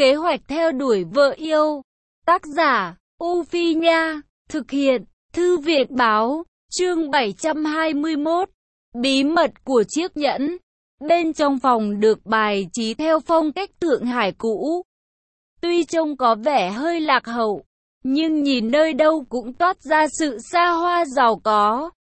Kế hoạch theo đuổi vợ yêu. Tác giả, U Phi Nha. Thực hiện, Thư viện Báo. Chương 721. Bí mật của chiếc nhẫn. Bên trong phòng được bài trí theo phong cách Thượng Hải cũ. Tuy trông có vẻ hơi lạc hậu, nhưng nhìn nơi đâu cũng toát ra sự xa hoa giàu có.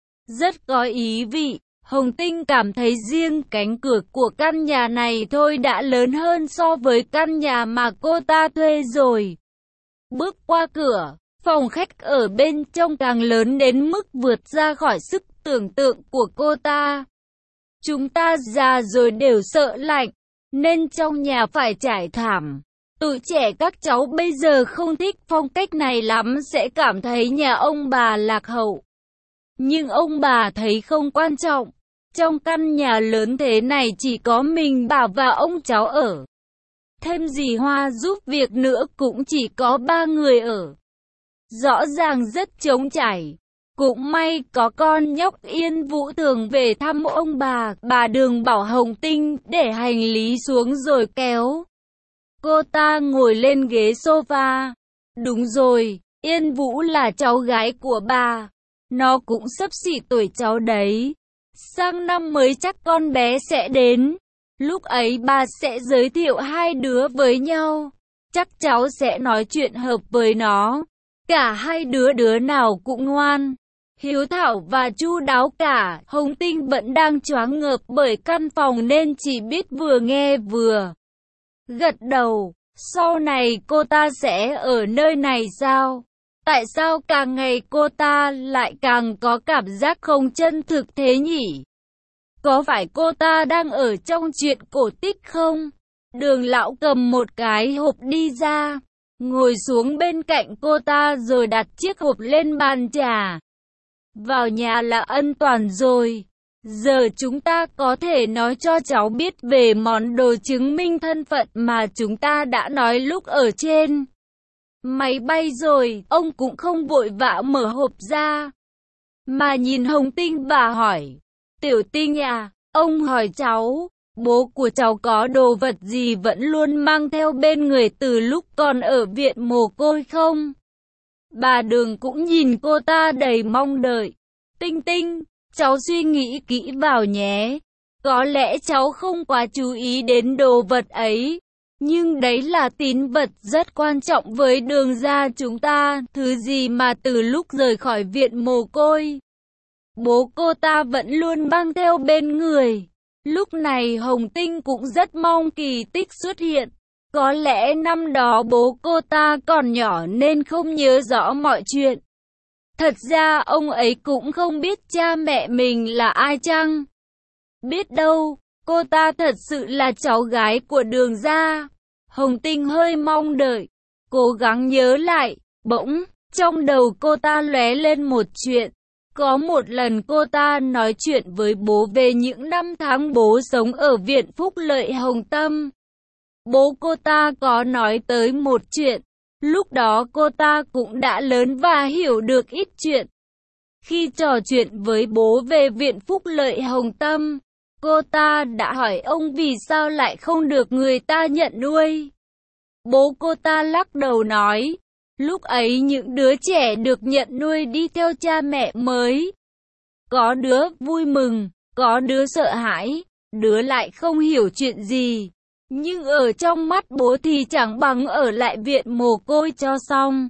Rất có ý vị. Hồng Tinh cảm thấy riêng cánh cửa của căn nhà này thôi đã lớn hơn so với căn nhà mà cô ta thuê rồi. Bước qua cửa, phòng khách ở bên trong càng lớn đến mức vượt ra khỏi sức tưởng tượng của cô ta. Chúng ta già rồi đều sợ lạnh, nên trong nhà phải trải thảm. Tụi trẻ các cháu bây giờ không thích phong cách này lắm, sẽ cảm thấy nhà ông bà lạc hậu. Nhưng ông bà thấy không quan trọng. Trong căn nhà lớn thế này chỉ có mình bà và ông cháu ở. Thêm dì Hoa giúp việc nữa cũng chỉ có 3 người ở. Rõ ràng rất trống trải. Cũng may có con nhóc Yên Vũ thường về thăm ông bà Đường bảo Hồng Tinh để hành lý xuống rồi kéo cô ta ngồi lên ghế sofa. Đúng rồi, Yên Vũ là cháu gái của bà. Nó cũng xấp xỉ tuổi cháu đấy. Sang năm mới chắc con bé sẽ đến. Lúc ấy bà sẽ giới thiệu hai đứa với nhau. Chắc cháu sẽ nói chuyện hợp với nó. Cả hai đứa nào cũng ngoan, hiếu thảo và chu đáo cả. Hồng Tinh vẫn đang choáng ngợp bởi căn phòng nên chỉ biết vừa nghe vừa gật đầu. Sau này cô ta sẽ ở nơi này sao? Tại sao càng ngày cô ta lại càng có cảm giác không chân thực thế nhỉ? Có phải cô ta đang ở trong truyện cổ tích không? Đường lão cầm một cái hộp đi ra, ngồi xuống bên cạnh cô ta rồi đặt chiếc hộp lên bàn trà. Vào nhà là an toàn rồi. Giờ chúng ta có thể nói cho cháu biết về món đồ chứng minh thân phận mà chúng ta đã nói lúc ở trên máy bay rồi. Ông cũng không vội vã mở hộp ra, mà nhìn Hồng Tinh và hỏi, Tiểu Tinh à, ông hỏi cháu, bố của cháu có đồ vật gì vẫn luôn mang theo bên người từ lúc còn ở viện mồ côi không? Bà Đường cũng nhìn cô ta đầy mong đợi. Tinh Tinh, cháu suy nghĩ kỹ vào nhé. Có lẽ cháu không quá chú ý đến đồ vật ấy, nhưng đấy là tín vật rất quan trọng với Đường gia chúng ta. Thứ gì mà từ lúc rời khỏi viện mồ côi, bố cô ta vẫn luôn mang theo bên người. Lúc này Hồng Tinh cũng rất mong kỳ tích xuất hiện. Có lẽ năm đó bố cô ta còn nhỏ nên không nhớ rõ mọi chuyện. Thật ra ông ấy cũng không biết cha mẹ mình là ai chăng? Biết đâu, cô ta thật sự là cháu gái của Đường gia. Hồng Tinh hơi mong đợi, cố gắng nhớ lại. Bỗng, trong đầu cô ta lóe lên một chuyện. Có một lần cô ta nói chuyện với bố về những năm tháng bố sống ở Viện Phúc Lợi Hồng Tâm. Bố cô ta có nói tới một chuyện. Lúc đó cô ta cũng đã lớn và hiểu được ít chuyện. Khi trò chuyện với bố về Viện Phúc Lợi Hồng Tâm, cô ta đã hỏi ông vì sao lại không được người ta nhận nuôi. Bố cô ta lắc đầu nói, lúc ấy những đứa trẻ được nhận nuôi đi theo cha mẹ mới. Có đứa vui mừng, có đứa sợ hãi, đứa lại không hiểu chuyện gì. Nhưng ở trong mắt bố thì chẳng bằng ở lại viện mồ côi cho xong.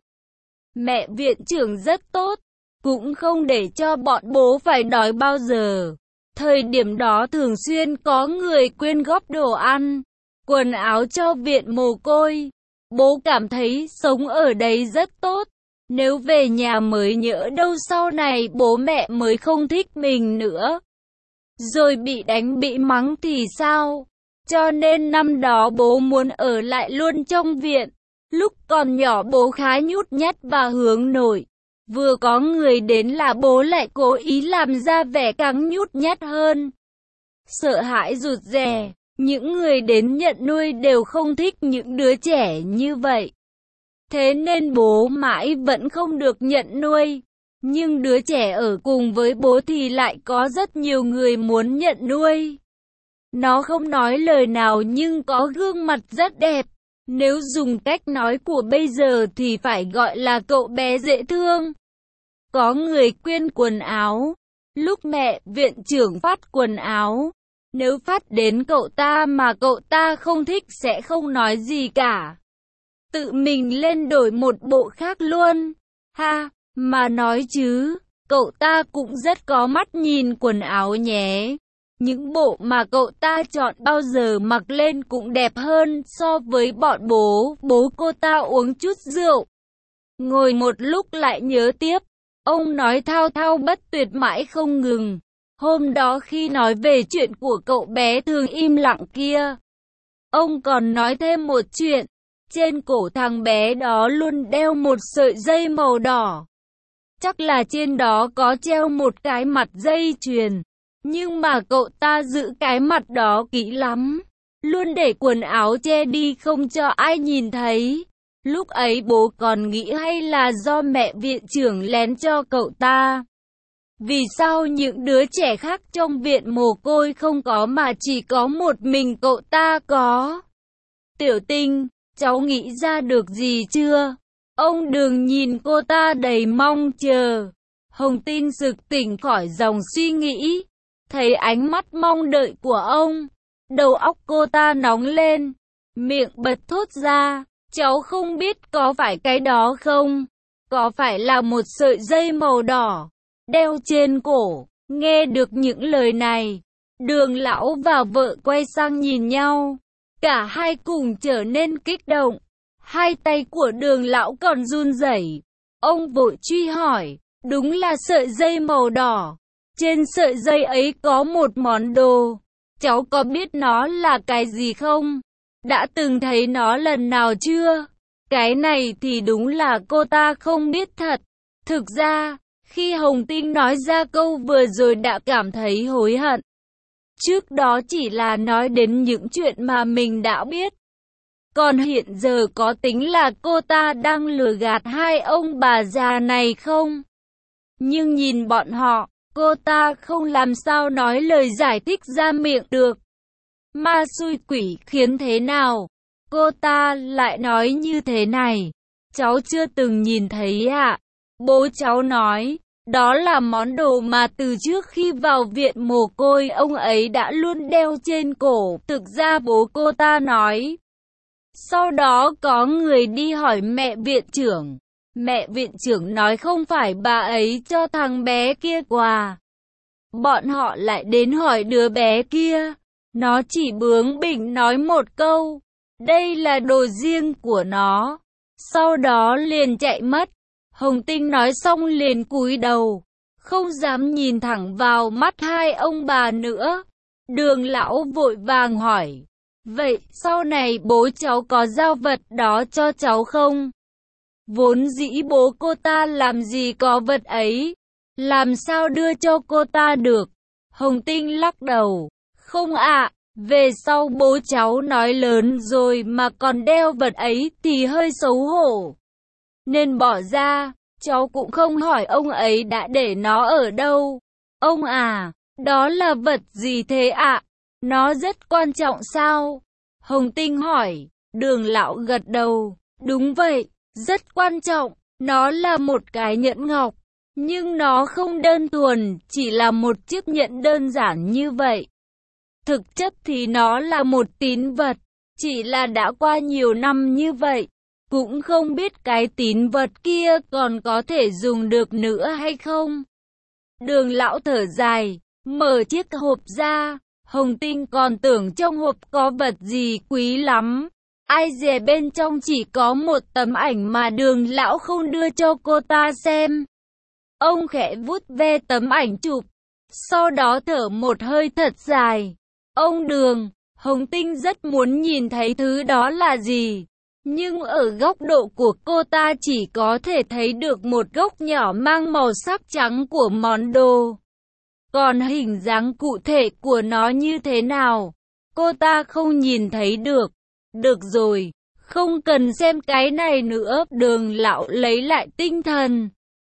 Mẹ viện trưởng rất tốt, cũng không để cho bọn bố phải đói bao giờ. Thời điểm đó thường xuyên có người quyên góp đồ ăn, quần áo cho viện mồ côi. Bố cảm thấy sống ở đây rất tốt. Nếu về nhà mới nhỡ đâu sau này bố mẹ mới không thích mình nữa, rồi bị đánh bị mắng thì sao? Cho nên năm đó bố muốn ở lại luôn trong viện. Lúc còn nhỏ bố khá nhút nhát và hướng nội. Vừa có người đến là bố lại cố ý làm ra vẻ càng nhút nhát hơn. Sợ hãi rụt rè. Những người đến nhận nuôi đều không thích những đứa trẻ như vậy. Thế nên bố mãi vẫn không được nhận nuôi. Nhưng đứa trẻ ở cùng với bố thì lại có rất nhiều người muốn nhận nuôi. Nó không nói lời nào nhưng có gương mặt rất đẹp. Nếu dùng cách nói của bây giờ thì phải gọi là cậu bé dễ thương. Có người quyên quần áo. Lúc mẹ viện trưởng phát quần áo, nếu phát đến cậu ta mà cậu ta không thích sẽ không nói gì cả. Tự mình lên đổi một bộ khác luôn. Ha, mà nói chứ, cậu ta cũng rất có mắt nhìn quần áo nhé. Những bộ mà cậu ta chọn bao giờ mặc lên cũng đẹp hơn so với bọn bố cô ta uống chút rượu. Ngồi một lúc lại nhớ tiếp. Ông nói thao thao bất tuyệt mãi không ngừng. Hôm đó khi nói về chuyện của cậu bé thường im lặng kia, ông còn nói thêm một chuyện. Trên cổ thằng bé đó luôn đeo một sợi dây màu đỏ. Chắc là trên đó có treo một cái mặt dây chuyền. Nhưng mà cậu ta giữ cái mặt đó kỹ lắm. Luôn để quần áo che đi không cho ai nhìn thấy. Lúc ấy bố còn nghĩ hay là do mẹ viện trưởng lén cho cậu ta. Vì sao những đứa trẻ khác trong viện mồ côi không có mà chỉ có một mình cậu ta có? Tiểu Tinh, cháu nghĩ ra được gì chưa? Ông Đường nhìn cô ta đầy mong chờ. Hồng Tinh sực tỉnh khỏi dòng suy nghĩ. Thấy ánh mắt mong đợi của ông, đầu óc cô ta nóng lên, miệng bật thốt ra. Cháu không biết có phải cái đó không? Có phải là một sợi dây màu đỏ, đeo trên cổ? Nghe được những lời này, Đường lão và vợ quay sang nhìn nhau. Cả hai cùng trở nên kích động. Hai tay của Đường lão còn run rẩy. Ông vội truy hỏi, đúng là sợi dây màu đỏ. Trên sợi dây ấy có một món đồ. Cháu có biết nó là cái gì không? Đã từng thấy nó lần nào chưa? Cái này thì đúng là cô ta không biết thật. Thực ra, khi Hồng Tinh nói ra câu vừa rồi đã cảm thấy hối hận. Trước đó chỉ là nói đến những chuyện mà mình đã biết. Còn hiện giờ có tính là cô ta đang lừa gạt hai ông bà già này không? Nhưng nhìn bọn họ, cô ta không làm sao nói lời giải thích ra miệng được. Ma xui quỷ khiến thế nào? Cô ta lại nói như thế này. Cháu chưa từng nhìn thấy ạ. Bố cháu nói, đó là món đồ mà từ trước khi vào viện mồ côi ông ấy đã luôn đeo trên cổ. Thực ra bố cô ta nói. Sau đó có người đi hỏi mẹ viện trưởng. Mẹ viện trưởng nói không phải bà ấy cho thằng bé kia quà. Bọn họ lại đến hỏi đứa bé kia. Nó chỉ bướng bỉnh nói một câu. Đây là đồ riêng của nó. Sau đó liền chạy mất. Hồng Tinh nói xong liền cúi đầu. Không dám nhìn thẳng vào mắt hai ông bà nữa. Đường lão vội vàng hỏi. Vậy sau này bố cháu có giao vật đó cho cháu không? Vốn dĩ bố cô ta làm gì có vật ấy. Làm sao đưa cho cô ta được? Hồng Tinh lắc đầu. Không ạ, về sau bố cháu nói lớn rồi mà còn đeo vật ấy thì hơi xấu hổ. Nên bỏ ra, cháu cũng không hỏi ông ấy đã để nó ở đâu. Ông à, đó là vật gì thế ạ? Nó rất quan trọng sao? Hồng Tinh hỏi. Đường lão gật đầu. Đúng vậy, rất quan trọng. Nó là một cái nhẫn ngọc. Nhưng nó không đơn thuần, chỉ là một chiếc nhẫn đơn giản như vậy. Thực chất thì nó là một tín vật. Chỉ là đã qua nhiều năm như vậy, cũng không biết cái tín vật kia còn có thể dùng được nữa hay không. Đường lão thở dài, mở chiếc hộp ra. Hồng Tinh còn tưởng trong hộp có vật gì quý lắm. Ai dè bên trong chỉ có một tấm ảnh mà đường lão không đưa cho cô ta xem. Ông khẽ vuốt ve tấm ảnh chụp, sau đó thở một hơi thật dài. Ông Đường, Hồng Tinh rất muốn nhìn thấy thứ đó là gì. Nhưng ở góc độ của cô ta chỉ có thể thấy được một góc nhỏ mang màu sắc trắng của món đồ. Còn hình dáng cụ thể của nó như thế nào, cô ta không nhìn thấy được. Được rồi, không cần xem cái này nữa. Đường lão lấy lại tinh thần,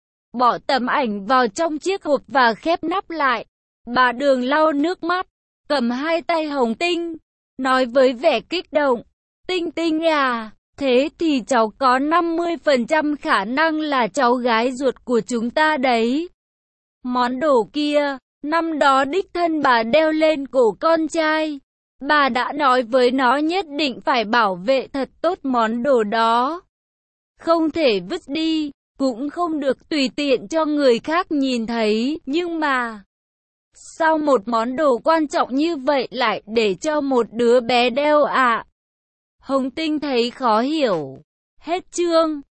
bỏ tấm ảnh vào trong chiếc hộp và khép nắp lại. Bà Đường lau nước mắt, cầm hai tay Hồng Tinh, nói với vẻ kích động. Tinh Tinh à, thế thì cháu có 50% khả năng là cháu gái ruột của chúng ta đấy. Món đồ kia, năm đó đích thân bà đeo lên cổ con trai. Bà đã nói với nó nhất định phải bảo vệ thật tốt món đồ đó. Không thể vứt đi, cũng không được tùy tiện cho người khác nhìn thấy. Nhưng mà, sao một món đồ quan trọng như vậy lại để cho một đứa bé đeo ạ? Hồng Tinh thấy khó hiểu. Hết chương.